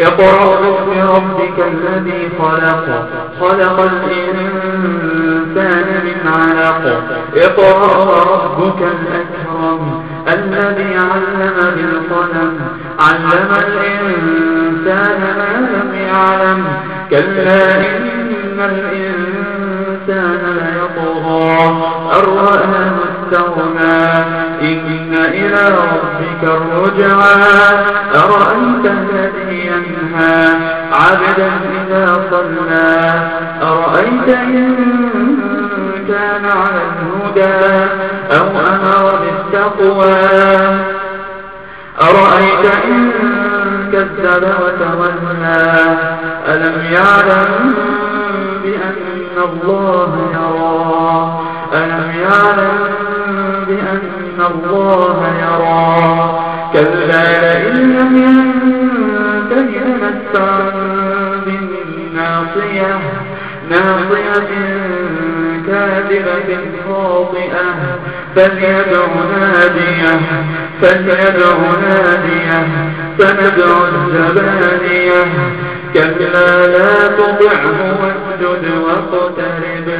اقرأ باسم ربك الذي خلق خلق الإنسان من علق اقرأ وربك الأكرم الذي علم بالقلم علم الإنسان ما لم يعلم كلا إن الإنسان ليطغى أن رآه استغنى إن إلى ربك الرجعى أرأيت الذي ينهى عبدا إذا صلى أرأيت إن كان على الهدى أو أمر بالتقوى أرأيت إن كذب وتولى ألم يعلم بأن الله يرى ألم يعلم بأن الله يرى كلا لئن لم ينته لنسفعا بالناصية ناصية كاذبة خاطئة فليدع ناديه سندع الزبانية كلا لا تطعه واسجد واقترب